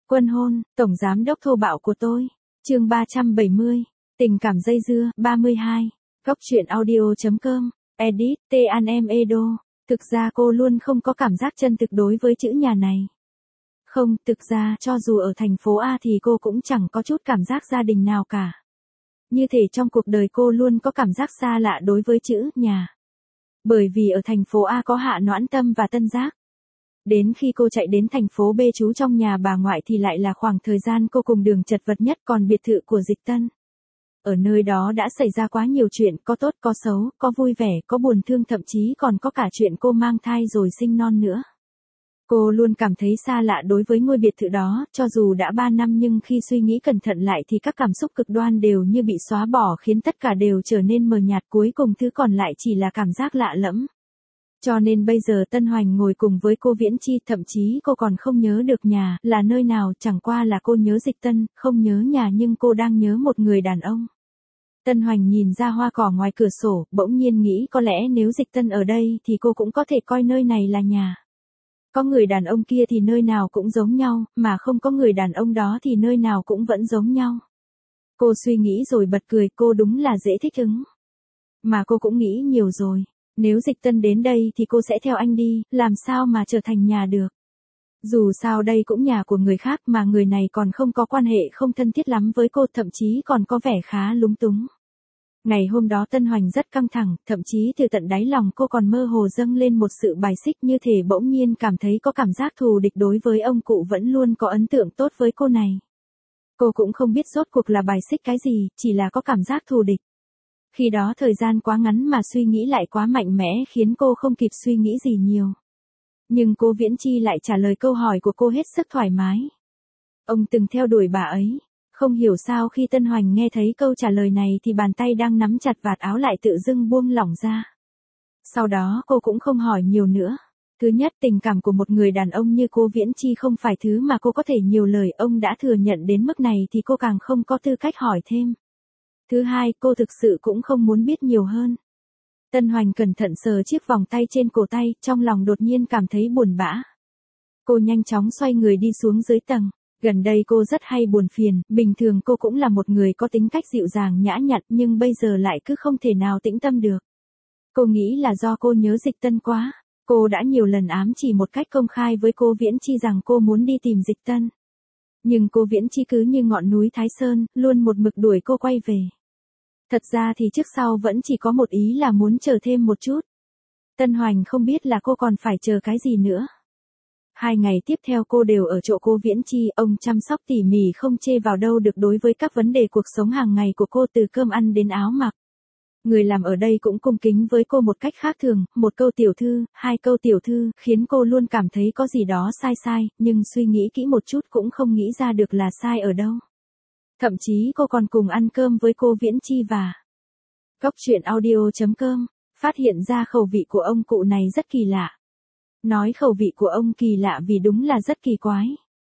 Quân hôn, tổng giám đốc thô bạo của tôi. Chương 370. Tình cảm dây dưa, 32. Góc truyện audio.com. Edit, T-An-em Edo. Thực ra cô luôn không có cảm giác chân thực đối với chữ nhà này. Không, thực ra, cho dù ở thành phố A thì cô cũng chẳng có chút cảm giác gia đình nào cả. Như thể trong cuộc đời cô luôn có cảm giác xa lạ đối với chữ nhà. Bởi vì ở thành phố A có Hạ Noãn Tâm và Tân Giác. Đến khi cô chạy đến thành phố B trú trong nhà bà ngoại thì lại là khoảng thời gian cô cùng đường chật vật nhất, còn biệt thự của Dịch Tân. Ở nơi đó đã xảy ra quá nhiều chuyện, có tốt có xấu, có vui vẻ, có buồn thương, thậm chí còn có cả chuyện cô mang thai rồi sinh non nữa. Cô luôn cảm thấy xa lạ đối với ngôi biệt thự đó, cho dù đã 3 năm nhưng khi suy nghĩ cẩn thận lại thì các cảm xúc cực đoan đều như bị xóa bỏ, khiến tất cả đều trở nên mờ nhạt, cuối cùng thứ còn lại chỉ là cảm giác lạ lẫm. Cho nên bây giờ Tân Hoành ngồi cùng với cô Viễn Chi, thậm chí cô còn không nhớ được nhà là nơi nào, chẳng qua là cô nhớ Dịch Tân, không nhớ nhà nhưng cô đang nhớ một người đàn ông. Tân Hoành nhìn ra hoa cỏ ngoài cửa sổ, bỗng nhiên nghĩ có lẽ nếu Dịch Tân ở đây thì cô cũng có thể coi nơi này là nhà. Có người đàn ông kia thì nơi nào cũng giống nhau, mà không có người đàn ông đó thì nơi nào cũng vẫn giống nhau. Cô suy nghĩ rồi bật cười, cô đúng là dễ thích ứng. Mà cô cũng nghĩ nhiều rồi. Nếu Dịch Tân đến đây thì cô sẽ theo anh đi, làm sao mà trở thành nhà được. Dù sao đây cũng nhà của người khác mà người này còn không có quan hệ không thân thiết lắm với cô, thậm chí còn có vẻ khá lúng túng. Ngày hôm đó Tân Hoành rất căng thẳng, thậm chí từ tận đáy lòng cô còn mơ hồ dâng lên một sự bài xích, như thể bỗng nhiên cảm thấy có cảm giác thù địch đối với ông cụ vẫn luôn có ấn tượng tốt với cô này. Cô cũng không biết rốt cuộc là bài xích cái gì, chỉ là có cảm giác thù địch. Khi đó thời gian quá ngắn mà suy nghĩ lại quá mạnh mẽ khiến cô không kịp suy nghĩ gì nhiều. Nhưng cô Viễn Chi lại trả lời câu hỏi của cô hết sức thoải mái. Ông từng theo đuổi bà ấy. Không hiểu sao khi Tân Hoành nghe thấy câu trả lời này thì bàn tay đang nắm chặt vạt áo lại tự dưng buông lỏng ra. Sau đó cô cũng không hỏi nhiều nữa. Thứ nhất, tình cảm của một người đàn ông như cô Viễn Chi không phải thứ mà cô có thể nhiều lời, ông đã thừa nhận đến mức này thì cô càng không có tư cách hỏi thêm. Thứ hai, cô thực sự cũng không muốn biết nhiều hơn. Tân Hoành cẩn thận sờ chiếc vòng tay trên cổ tay, trong lòng đột nhiên cảm thấy buồn bã. Cô nhanh chóng xoay người đi xuống dưới tầng. Gần đây cô rất hay buồn phiền, bình thường cô cũng là một người có tính cách dịu dàng nhã nhặn nhưng bây giờ lại cứ không thể nào tĩnh tâm được. Cô nghĩ là do cô nhớ Dịch Tân quá. Cô đã nhiều lần ám chỉ một cách công khai với cô Viễn Chi rằng cô muốn đi tìm Dịch Tân. Nhưng cô Viễn Chi cứ như ngọn núi Thái Sơn, luôn một mực đuổi cô quay về. Thật ra thì trước sau vẫn chỉ có một ý là muốn chờ thêm một chút. Tân Hoành không biết là cô còn phải chờ cái gì nữa. 2 ngày tiếp theo cô đều ở chỗ cô Viễn Chi, ông chăm sóc tỉ mỉ không chê vào đâu được đối với các vấn đề cuộc sống hàng ngày của cô, từ cơm ăn đến áo mặc. Người làm ở đây cũng cung kính với cô một cách khác thường, một câu tiểu thư, 2 câu tiểu thư, khiến cô luôn cảm thấy có gì đó sai sai, nhưng suy nghĩ kỹ một chút cũng không nghĩ ra được là sai ở đâu. Thậm chí cô còn cùng ăn cơm với cô Viễn Chi và Góc truyện audio.com, phát hiện ra khẩu vị của ông cụ này rất kỳ lạ. Nói khẩu vị của ông kỳ lạ vì đúng là rất kỳ quái.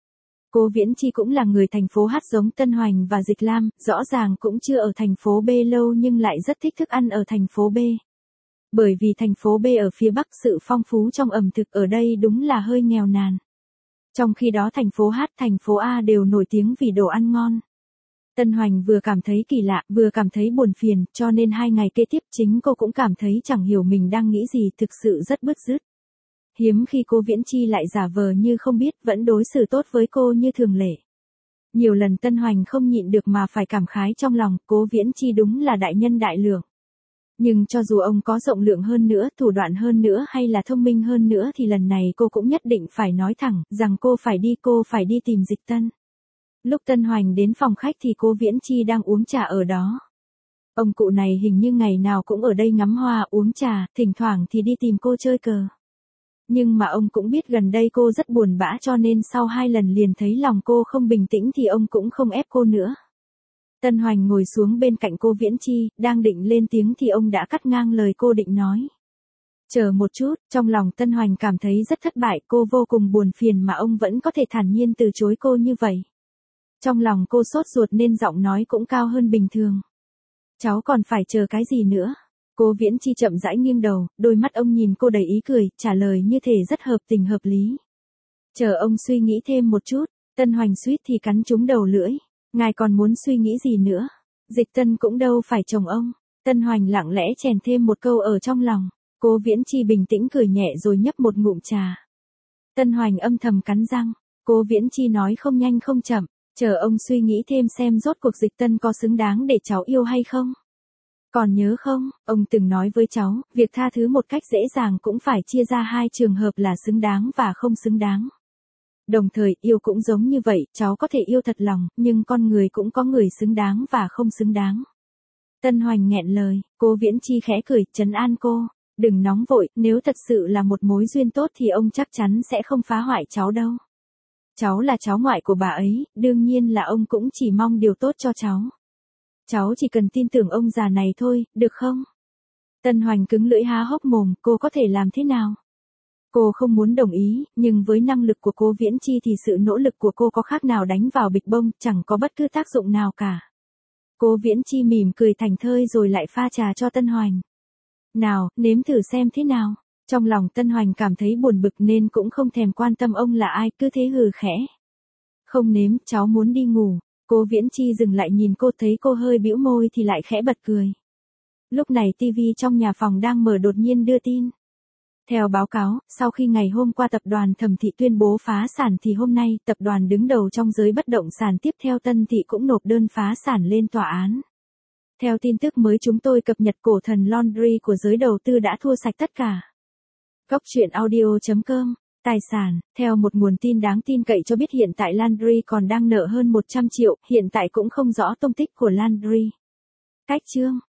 Cô Viễn Chi cũng là người thành phố Hát giống Tân Hoành và Dịch Lam, rõ ràng cũng chưa ở thành phố B lâu nhưng lại rất thích thức ăn ở thành phố B. Bởi vì thành phố B ở phía Bắc, sự phong phú trong ẩm thực ở đây đúng là hơi nghèo nàn. Trong khi đó thành phố Hát, thành phố A đều nổi tiếng vì đồ ăn ngon. Tân Hoành vừa cảm thấy kỳ lạ, vừa cảm thấy buồn phiền, cho nên 2 ngày kế tiếp chính cô cũng cảm thấy chẳng hiểu mình đang nghĩ gì, thực sự rất bứt rứt. Hiếm khi cô Viễn Chi lại giả vờ như không biết, vẫn đối xử tốt với cô như thường lệ. Nhiều lần Tân Hoành không nhịn được mà phải cảm khái trong lòng, cô Viễn Chi đúng là đại nhân đại lượng. Nhưng cho dù ông có rộng lượng hơn nữa, thủ đoạn hơn nữa hay là thông minh hơn nữa thì lần này cô cũng nhất định phải nói thẳng, rằng cô phải đi tìm Dịch Tân. Lúc Tân Hoành đến phòng khách thì cô Viễn Chi đang uống trà ở đó. Ông cụ này hình như ngày nào cũng ở đây ngắm hoa uống trà, thỉnh thoảng thì đi tìm cô chơi cờ. Nhưng mà ông cũng biết gần đây cô rất buồn bã cho nên sau 2 lần liền thấy lòng cô không bình tĩnh thì ông cũng không ép cô nữa. Tân Hoành ngồi xuống bên cạnh cô Viễn Chi, đang định lên tiếng thì ông đã cắt ngang lời cô định nói. Chờ một chút, trong lòng Tân Hoành cảm thấy rất thất bại, cô vô cùng buồn phiền mà ông vẫn có thể thản nhiên từ chối cô như vậy. Trong lòng cô sốt ruột nên giọng nói cũng cao hơn bình thường. Cháu còn phải chờ cái gì nữa? Cô Viễn Chi chậm rãi nghiêng đầu, đôi mắt ông nhìn cô đầy ý cười, trả lời như thể rất hợp tình hợp lý. Chờ ông suy nghĩ thêm một chút. Tân Hoành suýt thì cắn trúng đầu lưỡi. Ngài còn muốn suy nghĩ gì nữa? Dịch Tân cũng đâu phải chồng ông. Tân Hoành lặng lẽ chèn thêm một câu ở trong lòng. Cố Viễn Chi bình tĩnh cười nhẹ rồi nhấp một ngụm trà. Tân Hoành âm thầm cắn răng. Cố Viễn Chi nói không nhanh không chậm. Chờ ông suy nghĩ thêm xem rốt cuộc Dịch Tân có xứng đáng để cháu yêu hay không. Còn nhớ không, ông từng nói với cháu, việc tha thứ một cách dễ dàng cũng phải chia ra hai trường hợp là xứng đáng và không xứng đáng. Đồng thời, yêu cũng giống như vậy, cháu có thể yêu thật lòng, nhưng con người cũng có người xứng đáng và không xứng đáng. Tân Hoành nghẹn lời, Cố Viễn Chi khẽ cười, trấn an cô. Đừng nóng vội, nếu thật sự là một mối duyên tốt thì ông chắc chắn sẽ không phá hoại cháu đâu. Cháu là cháu ngoại của bà ấy, đương nhiên là ông cũng chỉ mong điều tốt cho cháu. Cháu chỉ cần tin tưởng ông già này thôi, được không? Tân Hoành cứng lưỡi há hốc mồm, cô có thể làm thế nào? Cô không muốn đồng ý, nhưng với năng lực của Cố Viễn Chi thì sự nỗ lực của cô có khác nào đánh vào bịch bông, chẳng có bất cứ tác dụng nào cả. Cố Viễn Chi mỉm cười thảnh thơi rồi lại pha trà cho Tân Hoành. Nào, nếm thử xem thế nào. Trong lòng Tân Hoành cảm thấy buồn bực nên cũng không thèm quan tâm ông là ai, cứ thế hừ khẽ. Không nếm, cháu muốn đi ngủ. Cố Viễn Chi dừng lại nhìn cô, thấy cô hơi bĩu môi thì lại khẽ bật cười. Lúc này TV trong nhà phòng đang mở đột nhiên đưa tin. Theo báo cáo, sau khi ngày hôm qua tập đoàn Thẩm Thị tuyên bố phá sản thì hôm nay tập đoàn đứng đầu trong giới bất động sản tiếp theo Tân Thị cũng nộp đơn phá sản lên tòa án. Theo tin tức mới chúng tôi cập nhật, cổ thần Laundry của giới đầu tư đã thua sạch tất cả. Góc truyện audio.com. Tài sản, theo một nguồn tin đáng tin cậy cho biết hiện tại Landry còn đang nợ hơn 100 triệu, hiện tại cũng không rõ tung tích của Landry. Cách chương